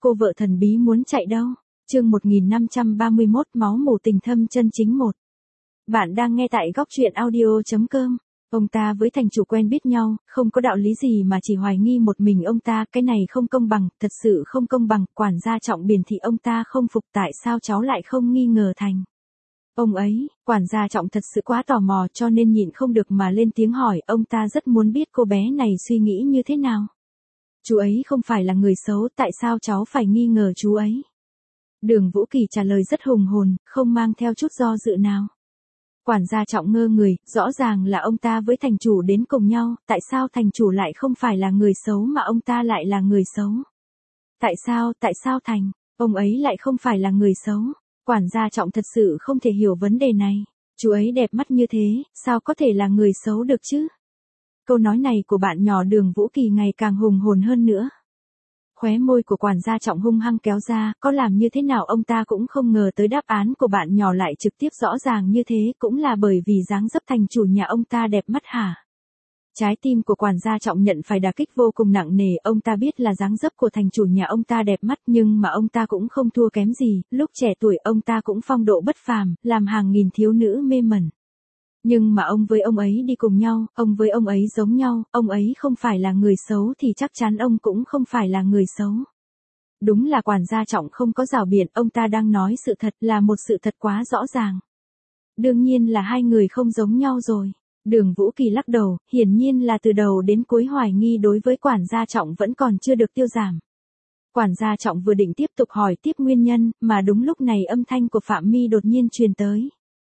cô vợ thần bí muốn chạy đâu? Chương 1531 máu mủ tình thâm chân chính 1. Bạn đang nghe tại góc truyện audio.com. Ông ta với thành chủ quen biết nhau, không có đạo lý gì mà chỉ hoài nghi một mình ông ta, cái này không công bằng, thật sự không công bằng, quản gia Trọng Biển thì ông ta không phục tại sao cháu lại không nghi ngờ thành. Ông ấy, quản gia Trọng thật sự quá tò mò cho nên nhịn không được mà lên tiếng hỏi, ông ta rất muốn biết cô bé này suy nghĩ như thế nào. Chú ấy không phải là người xấu, tại sao cháu phải nghi ngờ chú ấy? Đường Vũ Kỳ trả lời rất hùng hồn, không mang theo chút do dự nào. Quản gia Trọng ngơ người, rõ ràng là ông ta với thành chủ đến cùng nhau, tại sao thành chủ lại không phải là người xấu mà ông ta lại là người xấu? Tại sao thành, ông ấy lại không phải là người xấu? Quản gia Trọng thật sự không thể hiểu vấn đề này. Chú ấy đẹp mắt như thế, sao có thể là người xấu được chứ? Câu nói này của bạn nhỏ Đường Vũ Kỳ ngày càng hùng hồn hơn nữa. Khóe môi của quản gia Trọng hung hăng kéo ra, có làm như thế nào ông ta cũng không ngờ tới đáp án của bạn nhỏ lại trực tiếp rõ ràng như thế, cũng là bởi vì dáng dấp thành chủ nhà ông ta đẹp mắt hả? Trái tim của quản gia Trọng nhận phải đả kích vô cùng nặng nề, ông ta biết là dáng dấp của thành chủ nhà ông ta đẹp mắt nhưng mà ông ta cũng không thua kém gì, lúc trẻ tuổi ông ta cũng phong độ bất phàm, làm hàng nghìn thiếu nữ mê mẩn. Nhưng mà ông với ông ấy đi cùng nhau, ông với ông ấy giống nhau, ông ấy không phải là người xấu thì chắc chắn ông cũng không phải là người xấu. Đúng là quản gia Trọng không có rào biện, ông ta đang nói sự thật, là một sự thật quá rõ ràng. Đương nhiên là hai người không giống nhau rồi. Đường Vũ Kỳ lắc đầu, hiển nhiên là từ đầu đến cuối hoài nghi đối với quản gia Trọng vẫn còn chưa được tiêu giảm. Quản gia Trọng vừa định tiếp tục hỏi tiếp nguyên nhân, mà đúng lúc này âm thanh của Phạm My đột nhiên truyền tới.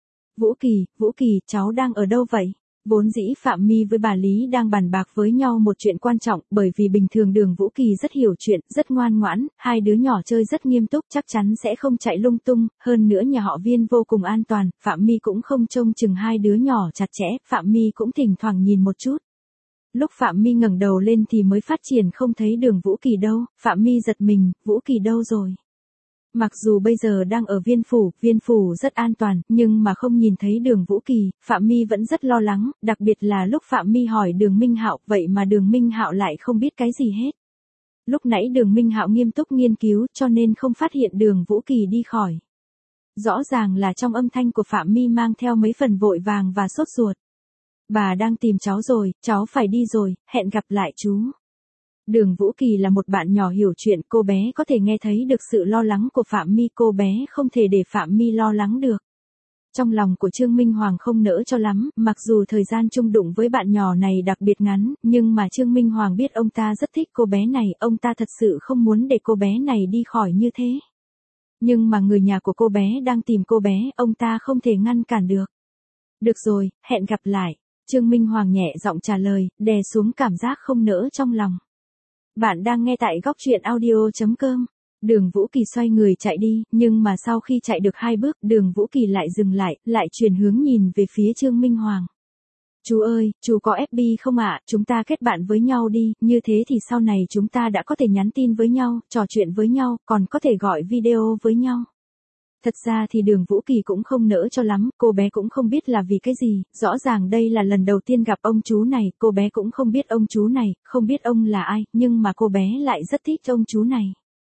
Vũ Kỳ, cháu đang ở đâu vậy? Vốn dĩ Phạm My với bà Lý đang bàn bạc với nhau một chuyện quan trọng, bởi vì bình thường Đường Vũ Kỳ rất hiểu chuyện, rất ngoan ngoãn, hai đứa nhỏ chơi rất nghiêm túc, chắc chắn sẽ không chạy lung tung, hơn nữa nhà họ Viên vô cùng an toàn, Phạm My cũng không trông chừng hai đứa nhỏ chặt chẽ, Phạm My cũng thỉnh thoảng nhìn một chút. Lúc Phạm My ngẩng đầu lên thì mới phát triển không thấy Đường Vũ Kỳ đâu, Phạm My giật mình, Vũ Kỳ đâu rồi? Mặc dù bây giờ đang ở Viên Phủ rất an toàn, nhưng mà không nhìn thấy Đường Vũ Kỳ, Phạm My vẫn rất lo lắng, đặc biệt là lúc Phạm My hỏi Đường Minh Hạo, vậy mà Đường Minh Hạo lại không biết cái gì hết. Lúc nãy Đường Minh Hạo nghiêm túc nghiên cứu cho nên không phát hiện Đường Vũ Kỳ đi khỏi. Rõ ràng là trong âm thanh của Phạm My mang theo mấy phần vội vàng và sốt ruột. Bà đang tìm cháu rồi, cháu phải đi rồi, hẹn gặp lại chú. Đường Vũ Kỳ là một bạn nhỏ hiểu chuyện, cô bé có thể nghe thấy được sự lo lắng của Phạm My, cô bé không thể để Phạm My lo lắng được. Trong lòng của Trương Minh Hoàng không nỡ cho lắm, mặc dù thời gian chung đụng với bạn nhỏ này đặc biệt ngắn, nhưng mà Trương Minh Hoàng biết ông ta rất thích cô bé này, ông ta thật sự không muốn để cô bé này đi khỏi như thế. Nhưng mà người nhà của cô bé đang tìm cô bé, ông ta không thể ngăn cản được. Được rồi, hẹn gặp lại. Trương Minh Hoàng nhẹ giọng trả lời, đè xuống cảm giác không nỡ trong lòng. Bạn đang nghe tại góc truyện audio.com. Đường Vũ Kỳ xoay người chạy đi, nhưng mà sau khi chạy được 2 bước, Đường Vũ Kỳ lại dừng lại chuyển hướng nhìn về phía Trương Minh Hoàng. Chú ơi, chú có FB không ạ? Chúng ta kết bạn với nhau đi, như thế thì sau này chúng ta đã có thể nhắn tin với nhau, trò chuyện với nhau, còn có thể gọi video với nhau. Thật ra thì Đường Vũ Kỳ cũng không nỡ cho lắm, cô bé cũng không biết là vì cái gì, rõ ràng đây là lần đầu tiên gặp ông chú này, cô bé cũng không biết ông chú này, không biết ông là ai, nhưng mà cô bé lại rất thích ông chú này.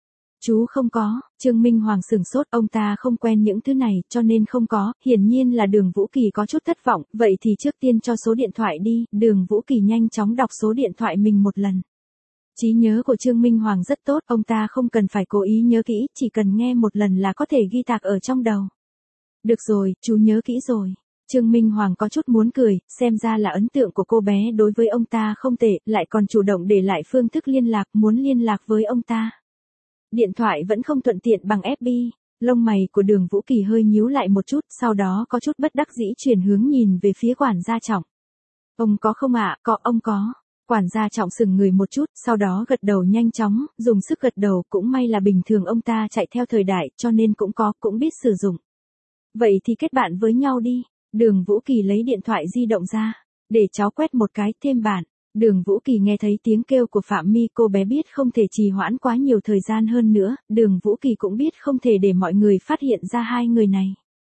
Chú không có, Trương Minh Hoàng sửng sốt, ông ta không quen những thứ này, cho nên không có, hiển nhiên là Đường Vũ Kỳ có chút thất vọng, vậy thì trước tiên cho số điện thoại đi, Đường Vũ Kỳ nhanh chóng đọc số điện thoại mình một lần. Trí nhớ của Trương Minh Hoàng rất tốt, ông ta không cần phải cố ý nhớ kỹ, chỉ cần nghe một lần là có thể ghi tạc ở trong đầu. Được rồi, chú nhớ kỹ rồi. Trương Minh Hoàng có chút muốn cười, xem ra là ấn tượng của cô bé đối với ông ta không tệ, lại còn chủ động để lại phương thức liên lạc, muốn liên lạc với ông ta. Điện thoại vẫn không thuận tiện bằng FB, lông mày của Đường Vũ Kỳ hơi nhíu lại một chút, sau đó có chút bất đắc dĩ chuyển hướng nhìn về phía quản gia Trọng. Ông có không ạ? Có, ông có. Quản gia Trọng sững người một chút, sau đó gật đầu nhanh chóng, dùng sức gật đầu, cũng may là bình thường ông ta chạy theo thời đại, cho nên cũng biết sử dụng. Vậy thì kết bạn với nhau đi. Đường Vũ Kỳ lấy điện thoại di động ra, để cháu quét một cái, thêm bạn. Đường Vũ Kỳ nghe thấy tiếng kêu của Phạm My, cô bé biết không thể trì hoãn quá nhiều thời gian hơn nữa, Đường Vũ Kỳ cũng biết không thể để mọi người phát hiện ra hai người này.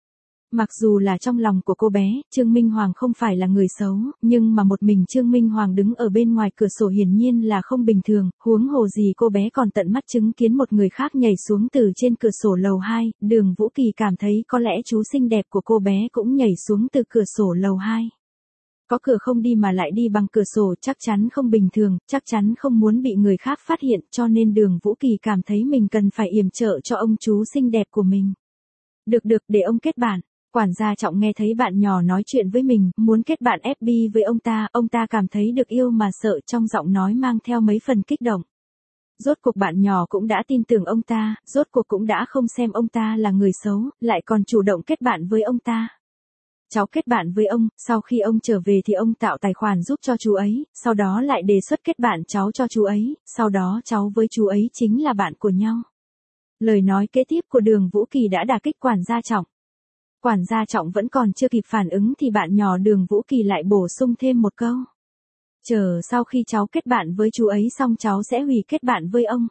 Mặc dù là trong lòng của cô bé, Trương Minh Hoàng không phải là người xấu, nhưng mà một mình Trương Minh Hoàng đứng ở bên ngoài cửa sổ hiển nhiên là không bình thường, huống hồ gì cô bé còn tận mắt chứng kiến một người khác nhảy xuống từ trên cửa sổ lầu 2, Đường Vũ Kỳ cảm thấy có lẽ chú xinh đẹp của cô bé cũng nhảy xuống từ cửa sổ lầu 2. Có cửa không đi mà lại đi bằng cửa sổ chắc chắn không bình thường, chắc chắn không muốn bị người khác phát hiện cho nên Đường Vũ Kỳ cảm thấy mình cần phải yểm trợ cho ông chú xinh đẹp của mình. Được để ông kết bạn. Quản gia Trọng nghe thấy bạn nhỏ nói chuyện với mình, muốn kết bạn FB với ông ta cảm thấy được yêu mà sợ trong giọng nói mang theo mấy phần kích động. Rốt cuộc bạn nhỏ cũng đã tin tưởng ông ta, rốt cuộc cũng đã không xem ông ta là người xấu, lại còn chủ động kết bạn với ông ta. Cháu kết bạn với ông, sau khi ông trở về thì ông tạo tài khoản giúp cho chú ấy, sau đó lại đề xuất kết bạn cháu cho chú ấy, sau đó cháu với chú ấy chính là bạn của nhau. Lời nói kế tiếp của Đường Vũ Kỳ đã đả kích quản gia Trọng. Quản gia Trọng vẫn còn chưa kịp phản ứng thì bạn nhỏ Đường Vũ Kỳ lại bổ sung thêm một câu. Chờ sau khi cháu kết bạn với chú ấy xong cháu sẽ hủy kết bạn với ông.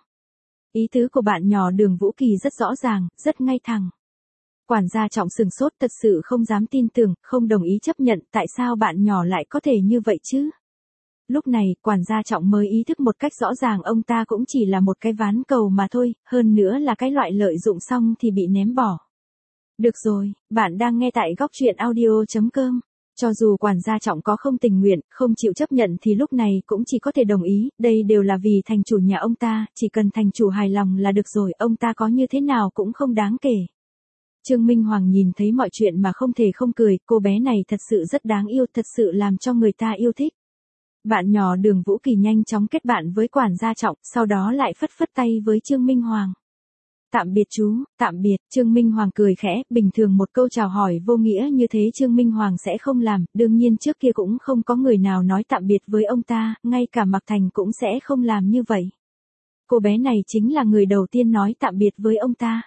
Ý tứ của bạn nhỏ Đường Vũ Kỳ rất rõ ràng, rất ngay thẳng. Quản gia Trọng sừng sốt thật sự không dám tin tưởng, không đồng ý chấp nhận tại sao bạn nhỏ lại có thể như vậy chứ. Lúc này, quản gia Trọng mới ý thức một cách rõ ràng ông ta cũng chỉ là một cái ván cầu mà thôi, hơn nữa là cái loại lợi dụng xong thì bị ném bỏ. Được rồi, bạn đang nghe tại góc truyện audio.com. Cho dù quản gia Trọng có không tình nguyện, không chịu chấp nhận thì lúc này cũng chỉ có thể đồng ý, đây đều là vì thành chủ nhà ông ta, chỉ cần thành chủ hài lòng là được rồi, ông ta có như thế nào cũng không đáng kể. Trương Minh Hoàng nhìn thấy mọi chuyện mà không thể không cười, cô bé này thật sự rất đáng yêu, thật sự làm cho người ta yêu thích. Bạn nhỏ Đường Vũ Kỳ nhanh chóng kết bạn với quản gia Trọng, sau đó lại phất phất tay với Trương Minh Hoàng. Tạm biệt chú, tạm biệt, Trương Minh Hoàng cười khẽ, bình thường một câu chào hỏi vô nghĩa như thế Trương Minh Hoàng sẽ không làm, đương nhiên trước kia cũng không có người nào nói tạm biệt với ông ta, ngay cả Mạc Thành cũng sẽ không làm như vậy. Cô bé này chính là người đầu tiên nói tạm biệt với ông ta.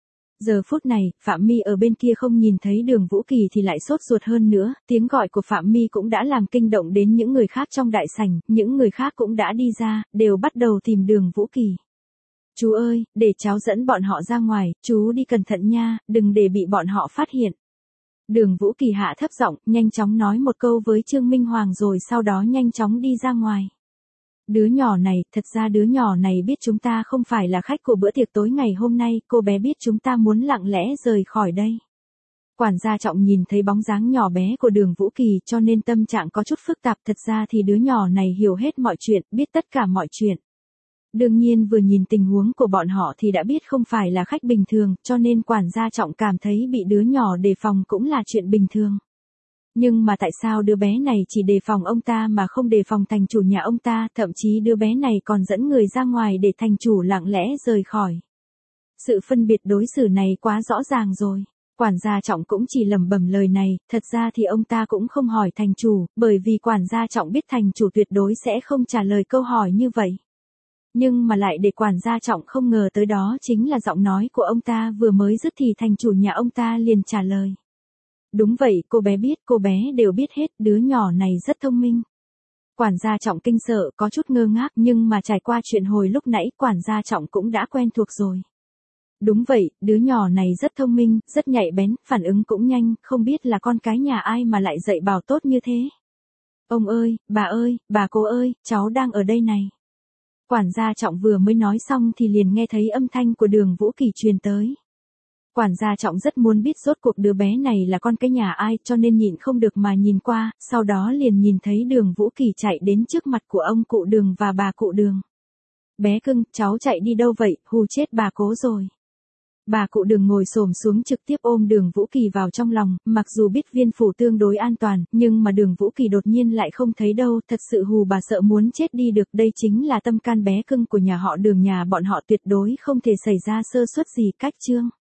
Giờ phút này, Phạm My ở bên kia không nhìn thấy Đường Vũ Kỳ thì lại sốt ruột hơn nữa, tiếng gọi của Phạm My cũng đã làm kinh động đến những người khác trong đại sảnh, những người khác cũng đã đi ra, đều bắt đầu tìm Đường Vũ Kỳ. Chú ơi, để cháu dẫn bọn họ ra ngoài, chú đi cẩn thận nha, đừng để bị bọn họ phát hiện. Đường Vũ Kỳ hạ thấp giọng, nhanh chóng nói một câu với Trương Minh Hoàng rồi sau đó nhanh chóng đi ra ngoài. Đứa nhỏ này, thật ra đứa nhỏ này biết chúng ta không phải là khách của bữa tiệc tối ngày hôm nay, cô bé biết chúng ta muốn lặng lẽ rời khỏi đây. Quản gia Trọng nhìn thấy bóng dáng nhỏ bé của Đường Vũ Kỳ cho nên tâm trạng có chút phức tạp, thật ra thì đứa nhỏ này hiểu hết mọi chuyện, biết tất cả mọi chuyện. Đương nhiên vừa nhìn tình huống của bọn họ thì đã biết không phải là khách bình thường, cho nên quản gia Trọng cảm thấy bị đứa nhỏ đề phòng cũng là chuyện bình thường. Nhưng mà tại sao đứa bé này chỉ đề phòng ông ta mà không đề phòng thành chủ nhà ông ta, thậm chí đứa bé này còn dẫn người ra ngoài để thành chủ lặng lẽ rời khỏi. Sự phân biệt đối xử này quá rõ ràng rồi. Quản gia Trọng cũng chỉ lẩm bẩm lời này, thật ra thì ông ta cũng không hỏi thành chủ, bởi vì quản gia Trọng biết thành chủ tuyệt đối sẽ không trả lời câu hỏi như vậy. Nhưng mà lại để quản gia Trọng không ngờ tới đó chính là giọng nói của ông ta vừa mới dứt thì thành chủ nhà ông ta liền trả lời. Đúng vậy, cô bé biết, cô bé đều biết hết, đứa nhỏ này rất thông minh. Quản gia Trọng kinh sợ, có chút ngơ ngác nhưng mà trải qua chuyện hồi lúc nãy quản gia Trọng cũng đã quen thuộc rồi. Đúng vậy, đứa nhỏ này rất thông minh, rất nhạy bén, phản ứng cũng nhanh, không biết là con cái nhà ai mà lại dạy bảo tốt như thế. Ông ơi, bà cô ơi, cháu đang ở đây này. Quản gia Trọng vừa mới nói xong thì liền nghe thấy âm thanh của Đường Vũ Kỳ truyền tới. Quản gia Trọng rất muốn biết rốt cuộc đứa bé này là con cái nhà ai cho nên nhịn không được mà nhìn qua, sau đó liền nhìn thấy Đường Vũ Kỳ chạy đến trước mặt của ông cụ Đường và bà cụ Đường. Bé cưng, cháu chạy đi đâu vậy, hù chết bà cố rồi. Bà cụ Đường ngồi xổm xuống trực tiếp ôm Đường Vũ Kỳ vào trong lòng, mặc dù biết viên phủ tương đối an toàn, nhưng mà Đường Vũ Kỳ đột nhiên lại không thấy đâu, thật sự hù bà sợ muốn chết đi được, đây chính là tâm can bé cưng của nhà họ Đường, nhà bọn họ tuyệt đối không thể xảy ra sơ suất gì. Cách chương